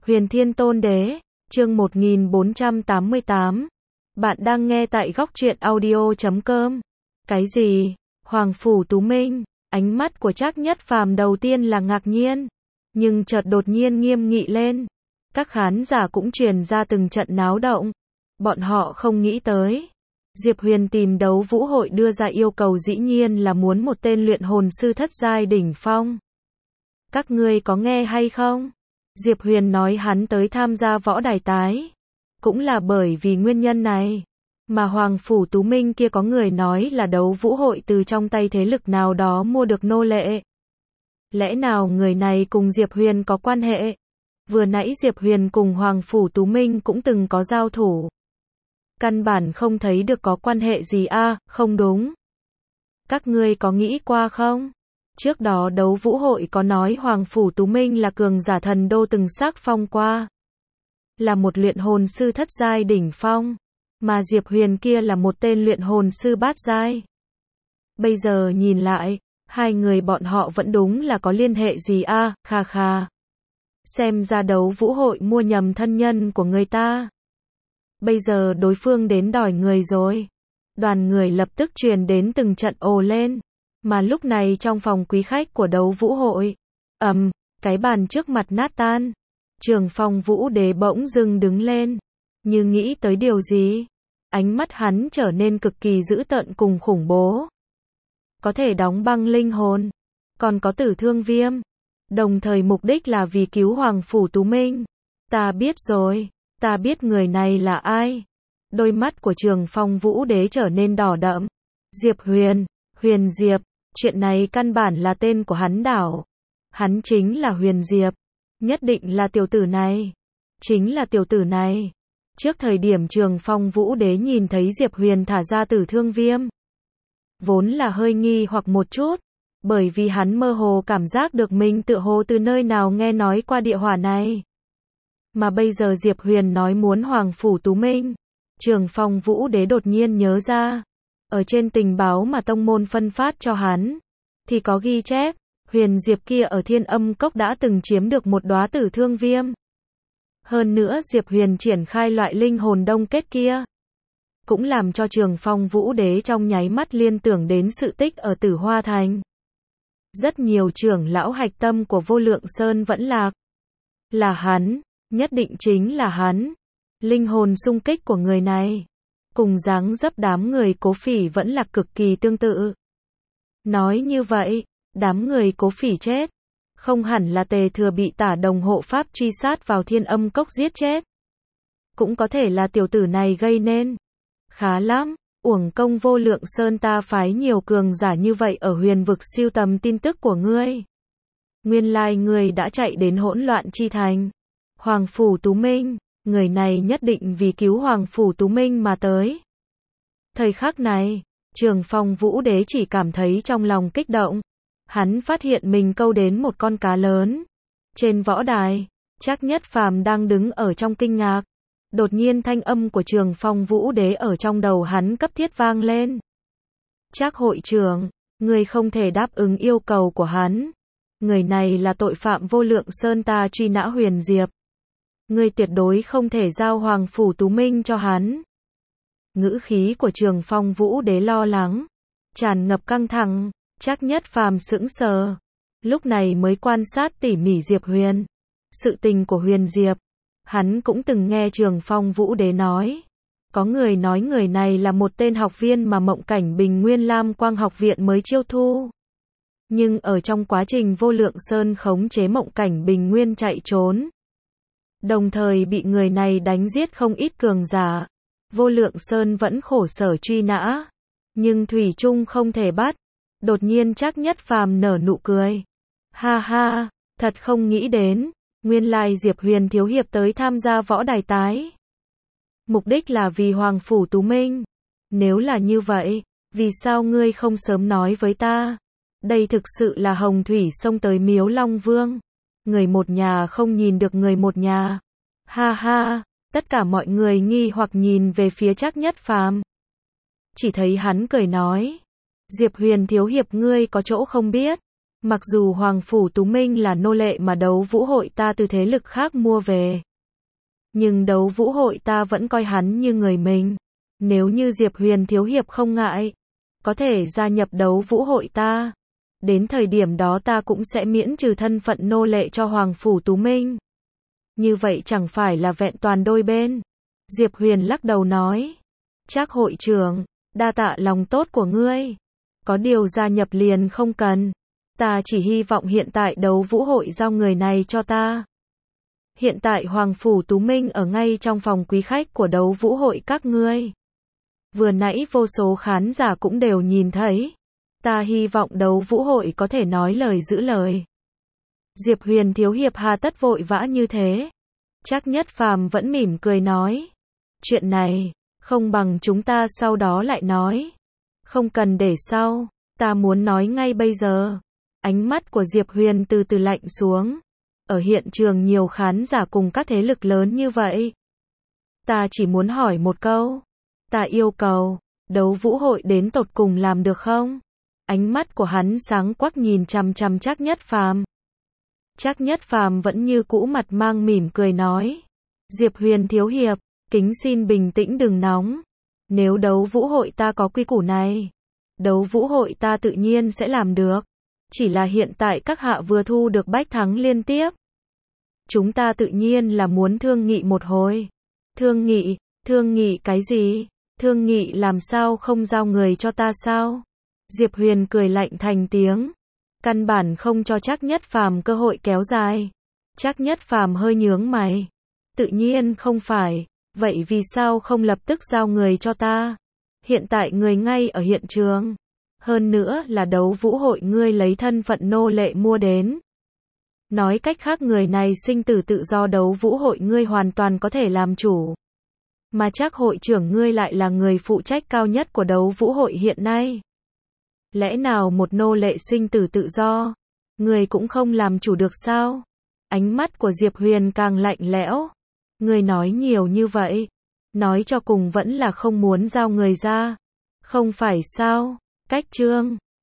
Huyền Thiên Tôn Đế, chương 1488. Bạn đang nghe tại góc truyện audio.com. Cái gì? Hoàng Phủ Tú Minh? Ánh mắt của Trác Nhất Phàm đầu tiên là ngạc nhiên, nhưng chợt đột nhiên nghiêm nghị lên. Các khán giả cũng truyền ra từng trận náo động. Bọn họ không nghĩ tới. Diệp Huyền tìm đấu vũ hội đưa ra yêu cầu dĩ nhiên là muốn một tên luyện hồn sư thất giai đỉnh phong. Các ngươi có nghe hay không? Diệp Huyền nói hắn tới tham gia võ đài tái. Cũng là bởi vì nguyên nhân này. Mà Hoàng Phủ Tú Minh kia có người nói là đấu vũ hội từ trong tay thế lực nào đó mua được nô lệ. Lẽ nào người này cùng Diệp Huyền có quan hệ? Vừa nãy Diệp Huyền cùng Hoàng Phủ Tú Minh cũng từng có giao thủ. Căn bản không thấy được có quan hệ gì a, không đúng. Các ngươi có nghĩ qua không? Trước đó đấu vũ hội có nói Hoàng Phủ Tú Minh là cường giả thần đô từng xác phong qua. Là một luyện hồn sư thất giai đỉnh phong. Mà Diệp Huyền kia là một tên luyện hồn sư bát giai. Bây giờ nhìn lại, hai người bọn họ vẫn đúng là có liên hệ gì a, kha kha. Xem ra đấu vũ hội mua nhầm thân nhân của người ta. Bây giờ đối phương đến đòi người rồi. Đoàn người lập tức truyền đến từng trận ồ lên. Mà lúc này trong phòng quý khách của đấu vũ hội, cái bàn trước mặt nát tan. Trường Phong Vũ Đế bỗng dưng đứng lên, như nghĩ tới điều gì. Ánh mắt hắn trở nên cực kỳ dữ tợn cùng khủng bố. Có thể đóng băng linh hồn, còn có tử thương viêm. Đồng thời mục đích là vì cứu Hoàng Phủ Tú Minh. Ta biết rồi, ta biết người này là ai. Đôi mắt của Trường Phong Vũ Đế trở nên đỏ đậm. Diệp Huyền, Huyền Diệp, chuyện này căn bản là tên của hắn đảo. Hắn chính là Huyền Diệp. Nhất định là tiểu tử này. Chính là tiểu tử này. Trước thời điểm Trường Phong Vũ Đế nhìn thấy Diệp Huyền thả ra tử thương viêm, vốn là hơi nghi hoặc một chút, bởi vì hắn mơ hồ cảm giác được mình tựa hồ từ nơi nào nghe nói qua địa hỏa này. Mà bây giờ Diệp Huyền nói muốn Hoàng Phủ Tú Minh, Trường Phong Vũ Đế đột nhiên nhớ ra, ở trên tình báo mà tông môn phân phát cho hắn, thì có ghi chép, Huyền Diệp kia ở Thiên Âm Cốc đã từng chiếm được một đóa tử thương viêm. Hơn nữa Diệp Huyền triển khai loại linh hồn đông kết kia, cũng làm cho Trường Phong Vũ Đế trong nháy mắt liên tưởng đến sự tích ở Tử Hoa Thành. Rất nhiều trưởng lão hạch tâm của Vô Lượng Sơn vẫn lạc. Là hắn, nhất định chính là hắn. Linh hồn xung kích của người này, cùng dáng dấp đám người Cố Phỉ vẫn là cực kỳ tương tự. Nói như vậy, đám người Cố Phỉ chết, không hẳn là Tề Thừa bị Tả Đồng hộ pháp truy sát vào Thiên Âm Cốc giết chết. Cũng có thể là tiểu tử này gây nên. Khá lắm, uổng công Vô Lượng Sơn ta phái nhiều cường giả như vậy ở huyền vực siêu tầm tin tức của ngươi. Nguyên lai ngươi đã chạy đến hỗn loạn chi thành. Hoàng Phủ Tú Minh, người này nhất định vì cứu Hoàng Phủ Tú Minh mà tới. Thời khắc này, Trường Phong Vũ Đế chỉ cảm thấy trong lòng kích động. Hắn phát hiện mình câu đến một con cá lớn. Trên võ đài, Trác Nhất Phàm đang đứng ở trong kinh ngạc. Đột nhiên thanh âm của Trường Phong Vũ Đế ở trong đầu hắn cấp thiết vang lên. Trác hội trưởng, người không thể đáp ứng yêu cầu của hắn. Người này là tội phạm Vô Lượng Sơn ta truy nã Huyền Diệp. Người tuyệt đối không thể giao Hoàng Phủ Tú Minh cho hắn. Ngữ khí của Trường Phong Vũ Đế lo lắng, tràn ngập căng thẳng. Trác Nhất Phàm sững sờ, lúc này mới quan sát tỉ mỉ Diệp Huyền. Sự tình của Huyền Diệp, hắn cũng từng nghe Trường Phong Vũ Đế nói. Có người nói người này là một tên học viên mà Mộng Cảnh Bình Nguyên Lam Quang học viện mới chiêu thu. Nhưng ở trong quá trình Vô Lượng Sơn khống chế Mộng Cảnh Bình Nguyên chạy trốn, đồng thời bị người này đánh giết không ít cường giả. Vô Lượng Sơn vẫn khổ sở truy nã, nhưng thủy chung không thể bắt. Đột nhiên Trác Nhất Phàm nở nụ cười. Ha ha, thật không nghĩ đến, nguyên lai Diệp Huyền thiếu hiệp tới tham gia võ đài tái. Mục đích là vì Hoàng Phủ Tú Minh. Nếu là như vậy, vì sao ngươi không sớm nói với ta? Đây thực sự là hồng thủy xông tới Miếu Long Vương. Người một nhà không nhìn được người một nhà. Ha ha, tất cả mọi người nghi hoặc nhìn về phía Trác Nhất Phàm. Chỉ thấy hắn cười nói. Diệp Huyền thiếu hiệp ngươi có chỗ không biết, Mặc dù Hoàng Phủ Tú Minh là nô lệ mà đấu vũ hội ta từ thế lực khác mua về, nhưng đấu vũ hội ta vẫn coi hắn như người mình. Nếu như Diệp Huyền thiếu hiệp không ngại, có thể gia nhập đấu vũ hội ta. Đến thời điểm đó ta cũng sẽ miễn trừ thân phận nô lệ cho Hoàng Phủ Tú Minh. Như vậy chẳng phải là vẹn toàn đôi bên. Diệp Huyền lắc đầu nói. Trác hội trưởng, đa tạ lòng tốt của ngươi. Có điều gia nhập liền không cần. Ta chỉ hy vọng hiện tại đấu vũ hội giao người này cho ta. Hiện tại Hoàng Phủ Tú Minh ở ngay trong phòng quý khách của đấu vũ hội các ngươi. Vừa nãy vô số khán giả cũng đều nhìn thấy. Ta hy vọng đấu vũ hội có thể nói lời giữ lời. Diệp Huyền thiếu hiệp hà tất vội vã như thế. Trác Nhất Phàm vẫn mỉm cười nói. Chuyện này, không bằng chúng ta sau đó lại nói. Không cần để sau, ta muốn nói ngay bây giờ. Ánh mắt của Diệp Huyền từ từ lạnh xuống. Ở hiện trường nhiều khán giả cùng các thế lực lớn như vậy. Ta chỉ muốn hỏi một câu. Ta yêu cầu, đấu vũ hội đến tột cùng làm được không? Ánh mắt của hắn sáng quắc nhìn chằm chằm Trác Nhất Phàm. Trác Nhất Phàm vẫn như cũ mặt mang mỉm cười nói. Diệp Huyền thiếu hiệp, kính xin bình tĩnh đừng nóng. Nếu đấu vũ hội ta có quy củ này, đấu vũ hội ta tự nhiên sẽ làm được. Chỉ là hiện tại các hạ vừa thu được bách thắng liên tiếp. Chúng ta tự nhiên là muốn thương nghị một hồi. Thương nghị cái gì? Thương nghị làm sao không giao người cho ta sao? Diệp Huyền cười lạnh thành tiếng. Căn bản không cho Trác Nhất Phàm cơ hội kéo dài. Trác Nhất Phàm hơi nhướng mày. Tự nhiên không phải. Vậy vì sao không lập tức giao người cho ta? Hiện tại người ngay ở hiện trường. Hơn nữa là đấu vũ hội ngươi lấy thân phận nô lệ mua đến. Nói cách khác người này sinh tử tự do đấu vũ hội ngươi hoàn toàn có thể làm chủ. Mà Trác hội trưởng ngươi lại là người phụ trách cao nhất của đấu vũ hội hiện nay. Lẽ nào một nô lệ sinh tử tự do, người cũng không làm chủ được sao? Ánh mắt của Diệp Huyền càng lạnh lẽo. Người nói nhiều như vậy, nói cho cùng vẫn là không muốn giao người ra. Không phải sao? Cách trương,